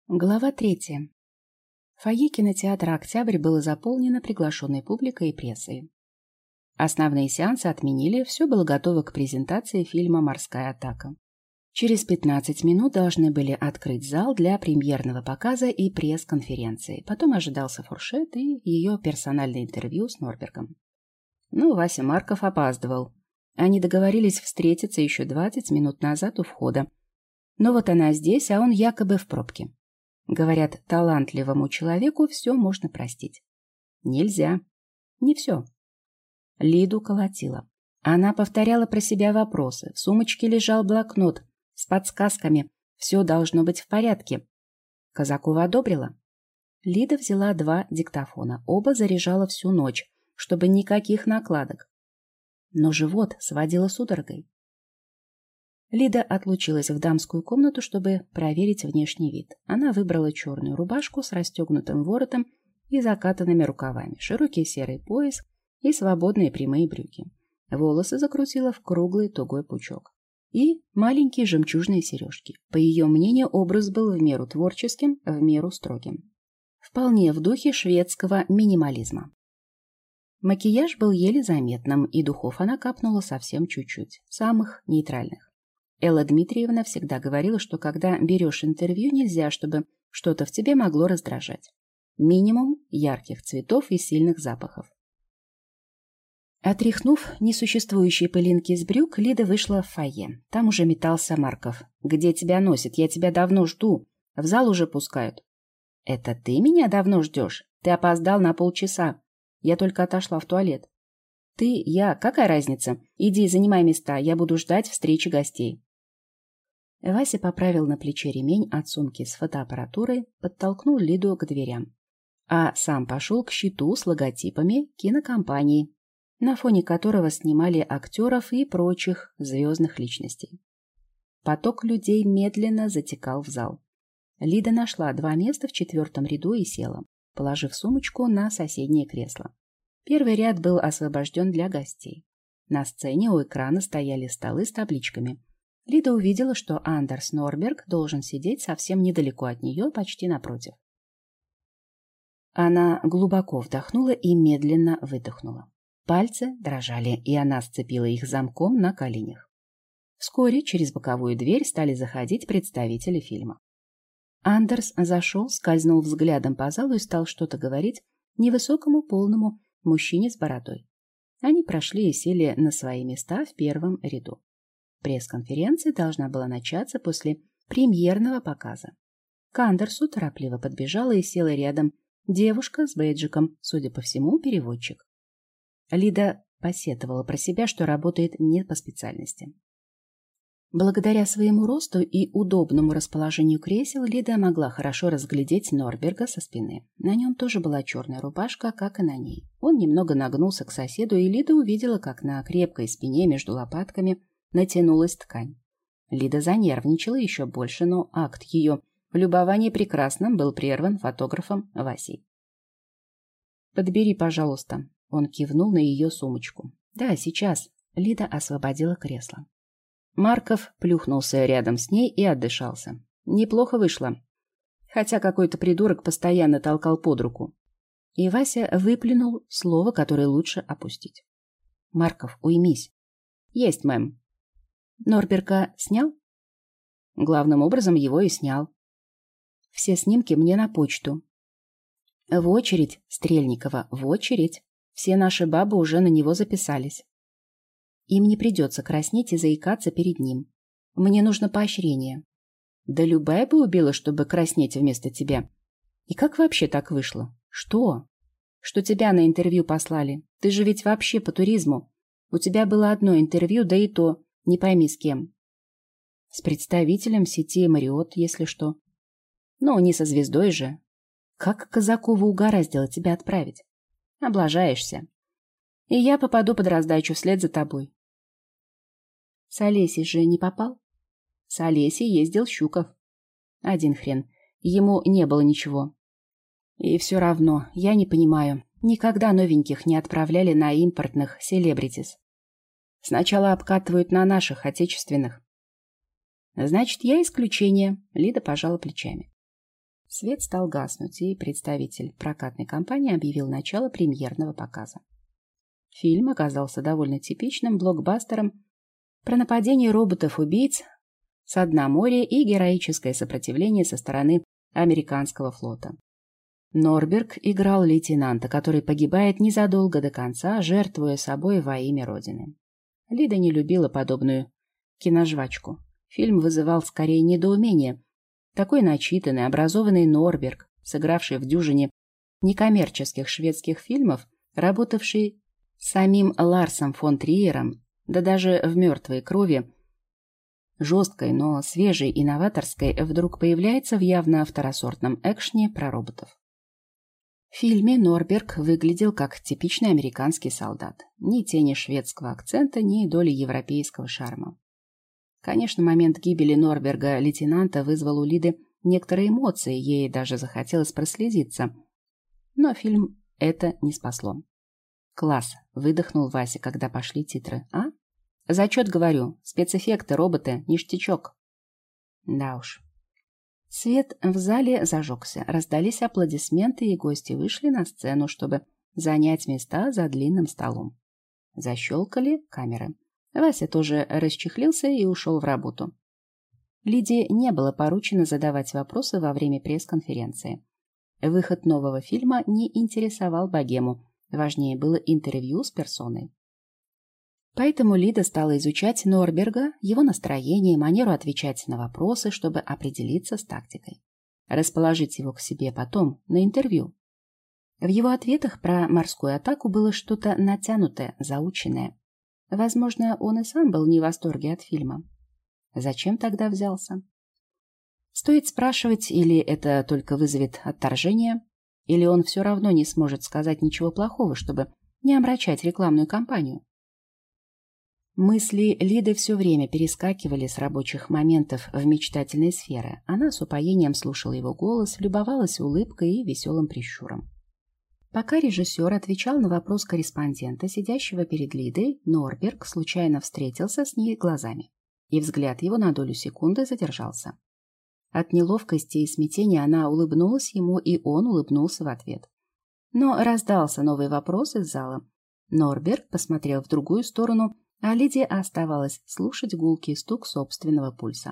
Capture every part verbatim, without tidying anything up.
Глава третья. Фойе кинотеатра «Октябрь» было заполнено приглашенной публикой и прессой. Основные сеансы отменили, все было готово к презентации фильма «Морская атака». Через пятнадцать минут должны были открыть зал для премьерного показа и пресс-конференции. Потом ожидался фуршет и ее персональное интервью с Норбергом. Но Вася Марков опаздывал. Они договорились встретиться еще двадцать минут назад у входа. Но вот она здесь, а он якобы в пробке. Говорят, талантливому человеку все можно простить. Нельзя. Не все. Лиду колотило. Она повторяла про себя вопросы. В сумочке лежал блокнот с подсказками. Все должно быть в порядке. Казакова одобрила. Лида взяла два диктофона. Оба заряжала всю ночь, чтобы никаких накладок. Но живот сводило судорогой. Лида отлучилась в дамскую комнату, чтобы проверить внешний вид. Она выбрала черную рубашку с расстегнутым воротом и закатанными рукавами, широкий серый пояс и свободные прямые брюки. Волосы закрутила в круглый тугой пучок. И маленькие жемчужные сережки. По ее мнению, образ был в меру творческим, в меру строгим. Вполне в духе шведского минимализма. Макияж был еле заметным, и духов она капнула совсем чуть-чуть, самых нейтральных. Элла Дмитриевна всегда говорила, что когда берешь интервью, нельзя, чтобы что-то в тебе могло раздражать. Минимум ярких цветов и сильных запахов. Отряхнув несуществующие пылинки из брюк, Лида вышла в фойе. Там уже метался Марков. «Где тебя носит? Я тебя давно жду. В зал уже пускают». «Это ты меня давно ждешь? Ты опоздал на полчаса. Я только отошла в туалет». «Ты, я, какая разница? Иди, занимай места, я буду ждать встречи гостей». Вася поправил на плече ремень от сумки с фотоаппаратурой, подтолкнул Лиду к дверям, а сам пошел к щиту с логотипами кинокомпании, на фоне которого снимали актеров и прочих звездных личностей. Поток людей медленно затекал в зал. Лида нашла два места в четвертом ряду и села, положив сумочку на соседнее кресло. Первый ряд был освобожден для гостей. На сцене у экрана стояли столы с табличками. Лида увидела, что Андерс Норберг должен сидеть совсем недалеко от нее, почти напротив. Она глубоко вдохнула и медленно выдохнула. Пальцы дрожали, и она сцепила их замком на коленях. Вскоре через боковую дверь стали заходить представители фильма. Андерс зашел, скользнул взглядом по залу и стал что-то говорить невысокому полному мужчине с бородой. Они прошли и сели на свои места в первом ряду. Пресс-конференция должна была начаться после премьерного показа. К Андерсу торопливо подбежала и села рядом девушка с бейджиком, судя по всему, переводчик. Лида посетовала про себя, что работает не по специальности. Благодаря своему росту и удобному расположению кресел Лида могла хорошо разглядеть Норберга со спины. На нем тоже была черная рубашка, как и на ней. Он немного нагнулся к соседу, и Лида увидела, как на крепкой спине между лопатками натянулась ткань. Лида занервничала еще больше, но акт ее любования прекрасным был прерван фотографом Васей. «Подбери, пожалуйста». Он кивнул на ее сумочку. «Да, сейчас». Лида освободила кресло. Марков плюхнулся рядом с ней и отдышался. Неплохо вышло. Хотя какой-то придурок постоянно толкал под руку. И Вася выплюнул слово, которое лучше опустить. «Марков, уймись». «Есть, мэм». «Норберга снял?» «Главным образом его и снял». «Все снимки мне на почту». «В очередь, Стрельникова, в очередь. Все наши бабы уже на него записались. Им не придется краснеть и заикаться перед ним. Мне нужно поощрение». «Да любая бы убила, чтобы краснеть вместо тебя. И как вообще так вышло? Что? Что тебя на интервью послали? Ты же ведь вообще по туризму. У тебя было одно интервью, да и то не пойми с кем. С представителем сети Мариот, если что. Ну, не со звездой же. Как Казакову угораздило тебя отправить? Облажаешься. И я попаду под раздачу вслед за тобой». «С Олесей же не попал?» «С Олесей ездил Щуков». «Один хрен. Ему не было ничего». «И все равно, я не понимаю. Никогда новеньких не отправляли на импортных селебритис. Сначала обкатывают на наших, отечественных». «Значит, я исключение», — Лида пожала плечами. Свет стал гаснуть, и представитель прокатной компании объявил начало премьерного показа. Фильм оказался довольно типичным блокбастером про нападение роботов-убийц с дна моря и героическое сопротивление со стороны американского флота. Норберг играл лейтенанта, который погибает незадолго до конца, жертвуя собой во имя Родины. Лида не любила подобную киножвачку. Фильм вызывал скорее недоумение. Такой начитанный, образованный Норберг, сыгравший в дюжине некоммерческих шведских фильмов, работавший с самим Ларсом фон Триером, да даже в «Мертвой крови», жесткой, но свежей и новаторской, вдруг появляется в явно второсортном экшне про роботов. В фильме Норберг выглядел как типичный американский солдат. Ни тени шведского акцента, ни доли европейского шарма. Конечно, момент гибели Норберга лейтенанта вызвал у Лиды некоторые эмоции, ей даже захотелось прослезиться. Но фильм это не спасло. «Класс!» — выдохнул Вася, когда пошли титры. «А? Зачет, говорю. Спецэффекты, роботы, ништячок». Да уж. Свет в зале зажегся, раздались аплодисменты, и гости вышли на сцену, чтобы занять места за длинным столом. Защелкали камеры. Вася тоже расчехлился и ушел в работу. Лиде не было поручено задавать вопросы во время пресс-конференции. Выход нового фильма не интересовал богему, важнее было интервью с персоной. Поэтому Лида стала изучать Норберга, его настроение, манеру отвечать на вопросы, чтобы определиться с тактикой. Расположить его к себе потом, на интервью. В его ответах про морскую атаку было что-то натянутое, заученное. Возможно, он и сам был не в восторге от фильма. Зачем тогда взялся? Стоит спрашивать, или это только вызовет отторжение, или он все равно не сможет сказать ничего плохого, чтобы не омрачать рекламную кампанию. Мысли Лиды все время перескакивали с рабочих моментов в мечтательные сферы. Она с упоением слушала его голос, любовалась улыбкой и веселым прищуром. Пока режиссер отвечал на вопрос корреспондента, сидящего перед Лидой, Норберг случайно встретился с ней глазами, и взгляд его на долю секунды задержался. От неловкости и смятения она улыбнулась ему, и он улыбнулся в ответ. Но раздался новый вопрос из зала. Норберг посмотрел в другую сторону, а Лиде оставалось слушать гулкий стук собственного пульса.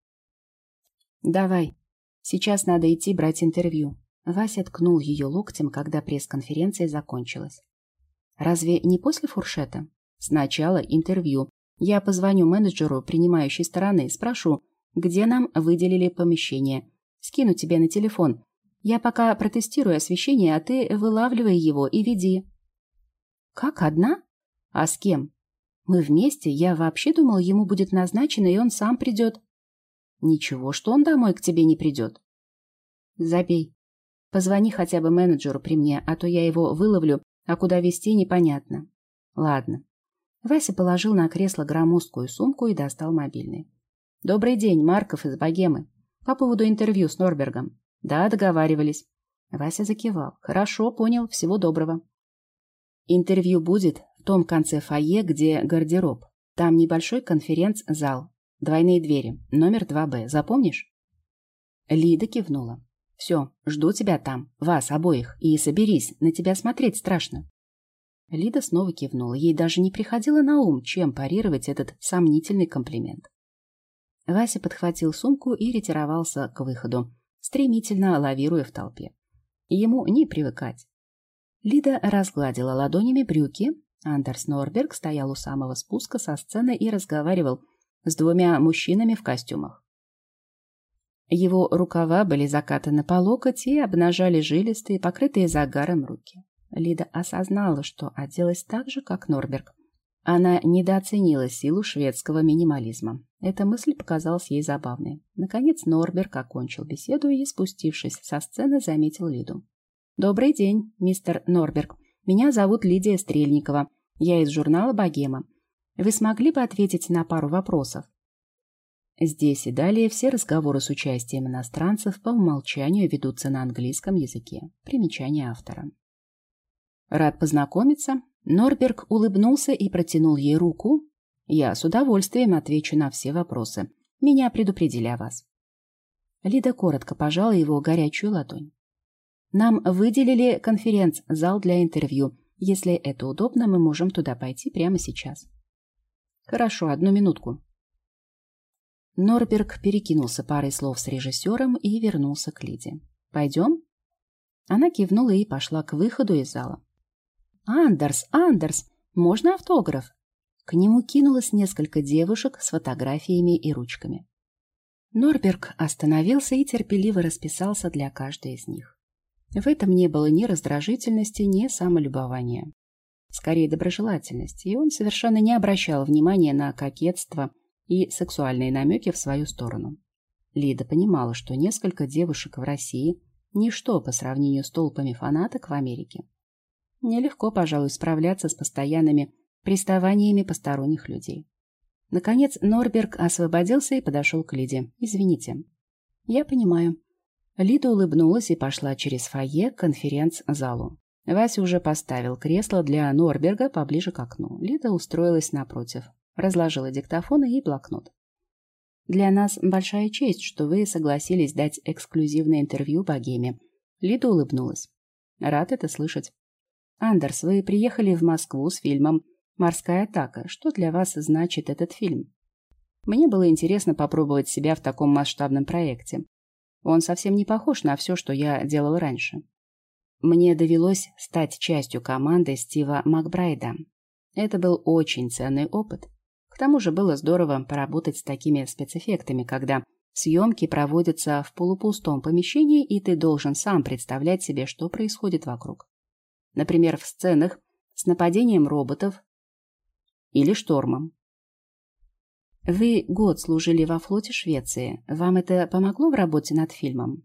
«Давай, сейчас надо идти брать интервью». Вася ткнул ее локтем, когда пресс-конференция закончилась. «Разве не после фуршета? Сначала интервью. Я позвоню менеджеру принимающей стороны, спрошу, где нам выделили помещение. Скину тебе на телефон. Я пока протестирую освещение, а ты вылавливай его и веди». «Как, одна? А с кем? Мы вместе. Я вообще думал, ему будет назначено, и он сам придет». «Ничего, что он домой к тебе не придет». «Забей. Позвони хотя бы менеджеру при мне, а то я его выловлю, а куда везти непонятно». «Ладно». Вася положил на кресло громоздкую сумку и достал мобильный. «Добрый день, Марков из Богемы. По поводу интервью с Норбергом». «Да, договаривались». Вася закивал. «Хорошо, понял. Всего доброго». «Интервью будет в том конце фойе, где гардероб. Там небольшой конференц-зал. Двойные двери. Номер два Б. Запомнишь?» Лида кивнула. «Все, жду тебя там, вас обоих, и соберись, на тебя смотреть страшно». Лида снова кивнула, ей даже не приходило на ум, чем парировать этот сомнительный комплимент. Вася подхватил сумку и ретировался к выходу, стремительно лавируя в толпе. Ему не привыкать. Лида разгладила ладонями брюки, Андерс Норберг стоял у самого спуска со сцены и разговаривал с двумя мужчинами в костюмах. Его рукава были закатаны по локоть и обнажали жилистые, покрытые загаром руки. Лида осознала, что оделась так же, как Норберг. Она недооценила силу шведского минимализма. Эта мысль показалась ей забавной. Наконец Норберг окончил беседу и, спустившись со сцены, заметил Лиду. «Добрый день, мистер Норберг. Меня зовут Лидия Стрельникова. Я из журнала «Богема». Вы смогли бы ответить на пару вопросов?» Здесь и далее все разговоры с участием иностранцев по умолчанию ведутся на английском языке. Примечание автора. «Рад познакомиться». Норберг улыбнулся и протянул ей руку. «Я с удовольствием отвечу на все вопросы. Меня предупредили о вас». Лида коротко пожала его горячую ладонь. «Нам выделили конференц-зал для интервью. Если это удобно, мы можем туда пойти прямо сейчас». «Хорошо, одну минутку». Норберг перекинулся парой слов с режиссером и вернулся к Лиде. «Пойдем?» Она кивнула и пошла к выходу из зала. «Андерс, Андерс, можно автограф?» К нему кинулось несколько девушек с фотографиями и ручками. Норберг остановился и терпеливо расписался для каждой из них. В этом не было ни раздражительности, ни самолюбования. Скорее, доброжелательность, и он совершенно не обращал внимания на кокетство и сексуальные намеки в свою сторону. Лида понимала, что несколько девушек в России – ничто по сравнению с толпами фанаток в Америке. Нелегко, пожалуй, справляться с постоянными приставаниями посторонних людей. Наконец Норберг освободился и подошел к Лиде. «Извините». «Я понимаю». Лида улыбнулась и пошла через фойе к конференц-залу. Вася уже поставил кресло для Норберга поближе к окну. Лида устроилась напротив, разложила диктофон и блокнот. «Для нас большая честь, что вы согласились дать эксклюзивное интервью богеме». Лида улыбнулась. «Рад это слышать. Андерс, вы приехали в Москву с фильмом «Морская атака». Что для вас значит этот фильм?» Мне было интересно попробовать себя в таком масштабном проекте. Он совсем не похож на все, что я делал раньше. Мне довелось стать частью команды Стива Макбрайда. Это был очень ценный опыт. К тому же было здорово поработать с такими спецэффектами, когда съемки проводятся в полупустом помещении, и ты должен сам представлять себе, что происходит вокруг. Например, в сценах с нападением роботов или штормом. Вы год служили во флоте Швеции. Вам это помогло в работе над фильмом?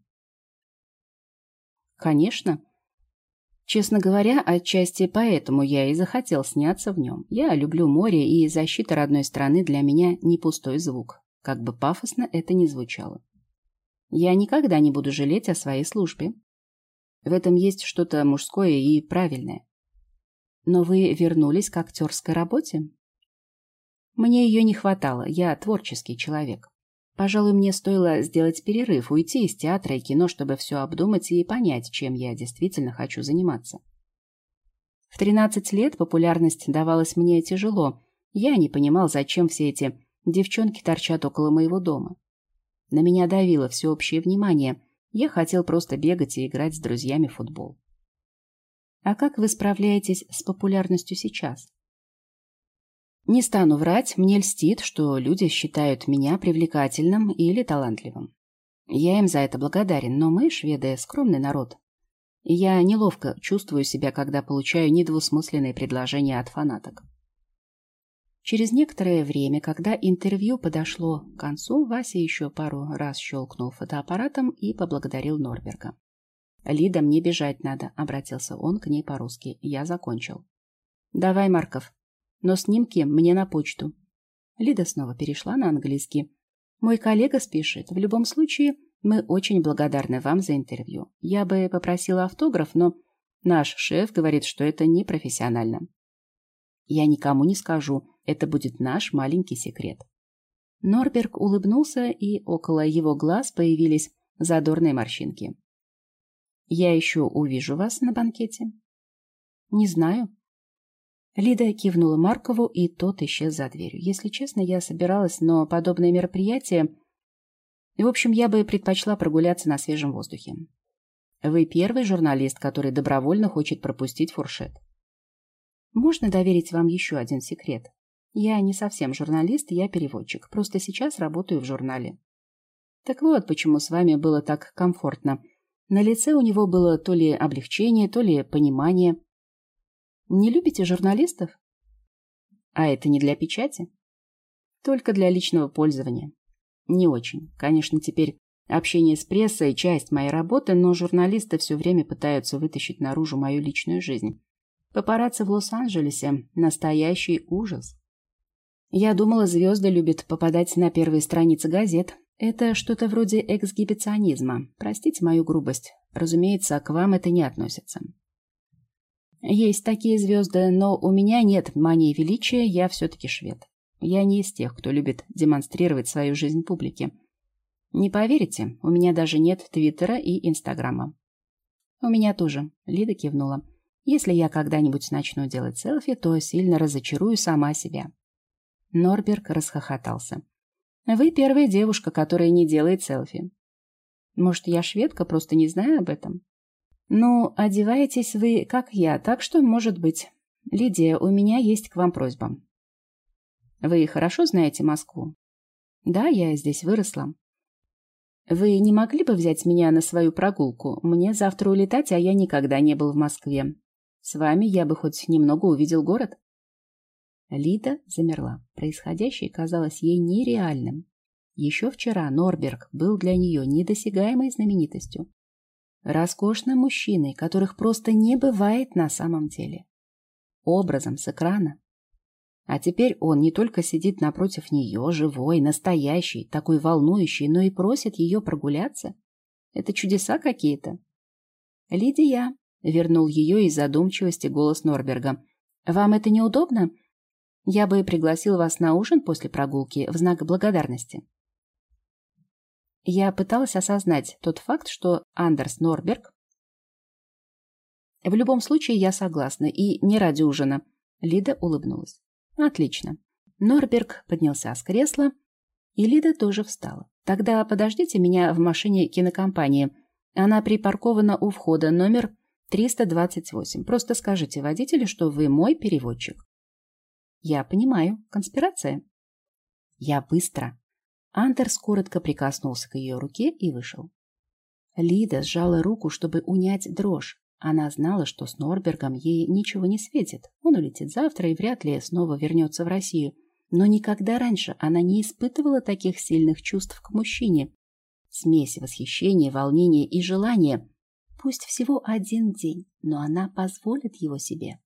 Конечно. Честно говоря, отчасти поэтому я и захотел сняться в нем. Я люблю море, и защита родной страны для меня не пустой звук, как бы пафосно это ни звучало. Я никогда не буду жалеть о своей службе. В этом есть что-то мужское и правильное. Но вы вернулись к актерской работе? Мне ее не хватало, я творческий человек. Пожалуй, мне стоило сделать перерыв, уйти из театра и кино, чтобы все обдумать и понять, чем я действительно хочу заниматься. В тринадцать лет популярность давалась мне тяжело. Я не понимал, зачем все эти девчонки торчат около моего дома. На меня давило всеобщее внимание. Я хотел просто бегать и играть с друзьями в футбол. А как вы справляетесь с популярностью сейчас? Не стану врать, мне льстит, что люди считают меня привлекательным или талантливым. Я им за это благодарен, но мы, шведы, скромный народ. И я неловко чувствую себя, когда получаю недвусмысленные предложения от фанаток. Через некоторое время, когда интервью подошло к концу, Вася еще пару раз щелкнул фотоаппаратом и поблагодарил Норберга. «Лида, мне бежать надо», — обратился он к ней по-русски. «Я закончил». «Давай, Марков. Но снимки мне на почту». Лида снова перешла на английский. «Мой коллега спешит. В любом случае, мы очень благодарны вам за интервью. Я бы попросила автограф, но наш шеф говорит, что это непрофессионально. Я никому не скажу. Это будет наш маленький секрет». Норберг улыбнулся, и около его глаз появились задорные морщинки. «Я еще увижу вас на банкете?» «Не знаю». Лида кивнула Маркову, и тот исчез за дверью. Если честно, я собиралась, но подобное мероприятие... В общем, я бы предпочла прогуляться на свежем воздухе. Вы первый журналист, который добровольно хочет пропустить фуршет. Можно доверить вам еще один секрет? Я не совсем журналист, я переводчик. Просто сейчас работаю в журнале. Так вот, почему с вами было так комфортно. На лице у него было то ли облегчение, то ли понимание. Не любите журналистов? А это не для печати? Только для личного пользования. Не очень. Конечно, теперь общение с прессой – часть моей работы, но журналисты все время пытаются вытащить наружу мою личную жизнь. Папарацци в Лос-Анджелесе – настоящий ужас. Я думала, звезды любят попадать на первые страницы газет. Это что-то вроде эксгибиционизма. Простите мою грубость. Разумеется, к вам это не относится. Есть такие звезды, но у меня нет мании величия, я все-таки швед. Я не из тех, кто любит демонстрировать свою жизнь публике. Не поверите, у меня даже нет Твиттера и Инстаграма. У меня тоже, Лида кивнула. Если я когда-нибудь начну делать селфи, то сильно разочарую сама себя. Норберг расхохотался. Вы первая девушка, которая не делает селфи. Может, я шведка, просто не знаю об этом? Ну, одеваетесь вы, как я, так что, может быть. Лидия, у меня есть к вам просьба. Вы хорошо знаете Москву? Да, я здесь выросла. Вы не могли бы взять меня на свою прогулку? Мне завтра улетать, а я никогда не был в Москве. С вами я бы хоть немного увидел город. Лида замерла. Происходящее казалось ей нереальным. Еще вчера Норберг был для нее недосягаемой знаменитостью. Роскошным мужчиной, которых просто не бывает на самом деле. Образом с экрана. А теперь он не только сидит напротив нее, живой, настоящий, такой волнующий, но и просит ее прогуляться. Это чудеса какие-то. «Лидия», — вернул ее из задумчивости голос Норберга, — «вам это неудобно? Я бы пригласил вас на ужин после прогулки в знак благодарности». Я пыталась осознать тот факт, что Андерс Норберг... В любом случае я согласна, и не ради ужина. Лида улыбнулась. Отлично. Норберг поднялся с кресла, и Лида тоже встала. Тогда подождите меня в машине кинокомпании. Она припаркована у входа, номер триста двадцать восемь. Просто скажите водителю, что вы мой переводчик. Я понимаю. Конспирация? Я быстро. Андерс коротко прикоснулся к ее руке и вышел. Лида сжала руку, чтобы унять дрожь. Она знала, что с Норбергом ей ничего не светит. Он улетит завтра и вряд ли снова вернется в Россию. Но никогда раньше она не испытывала таких сильных чувств к мужчине. Смесь восхищения, волнения и желания. Пусть всего один день, но она позволит его себе.